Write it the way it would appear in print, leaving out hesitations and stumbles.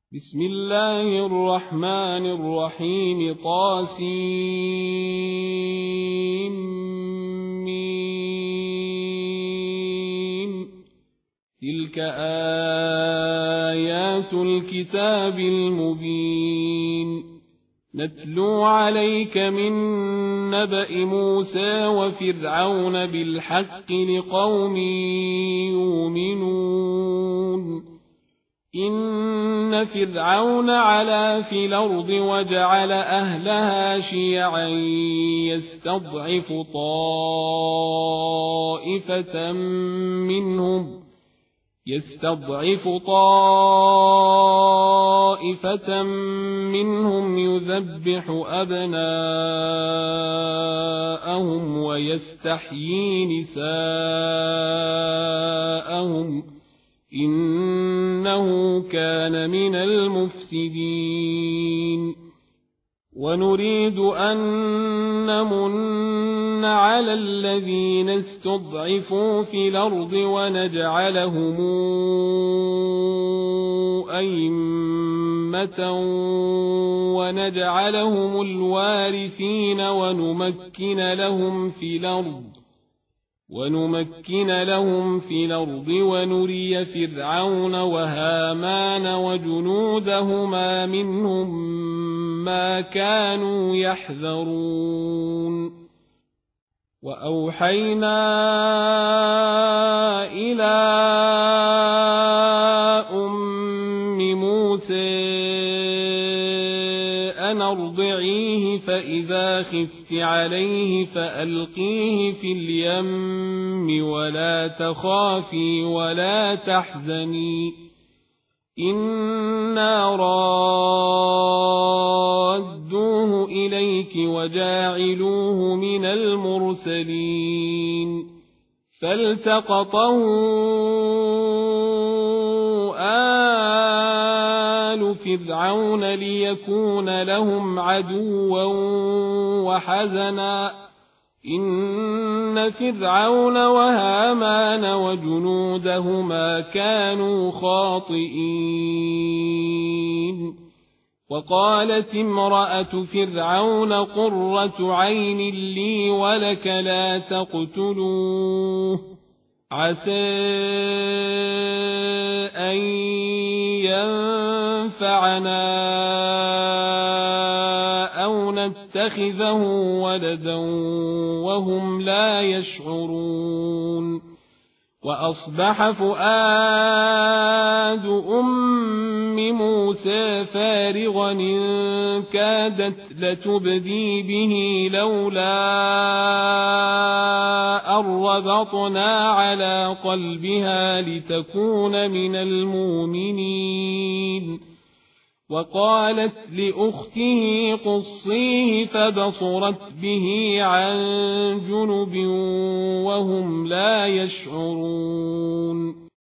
بسم الله الرحمن الرحيم طاسيم تلك آيات الكتاب المبين نتلو عليك من نبأ موسى وفرعون بالحق لقوم يؤمنون إن فرعون علا في الأرض وجعل أهلها شيعا يستضعف طائفة منهم يذبح أبناءهم ويستحيي نساءهم إنه كان من المفسدين ونريد أن نمن على الذين استضعفوا في الأرض ونجعلهم أئمة ونجعلهم الوارثين ونمكن لهم في الأرض ونري فرعون وهامان وجنودهما منهم ما كانوا يحذرون وأوحينا إلى أم موسى أن أرضعيه فإذا خفت عليه فألقيه في اليم ولا تخافي ولا تحزني إنا رادوه إليك وجاعلوه من المرسلين فالتقطه آل فرعون ليكون لهم عدوا وحزنا إن فرعون وهامان وجنودهما كانوا خاطئين وقالت امرأة فرعون قرة عين لي ولك لا تقتلوه عسى أن ينفعنا أو نتخذه ولدا وهم لا يشعرون وأصبح فؤاد أم موسى فارغا إن كادت لتبدي به لولا أن ربطنا على قلبها لتكون من المؤمنين وقالت لأخته قصيه فبصرت به عن جنب وهم لا يشعرون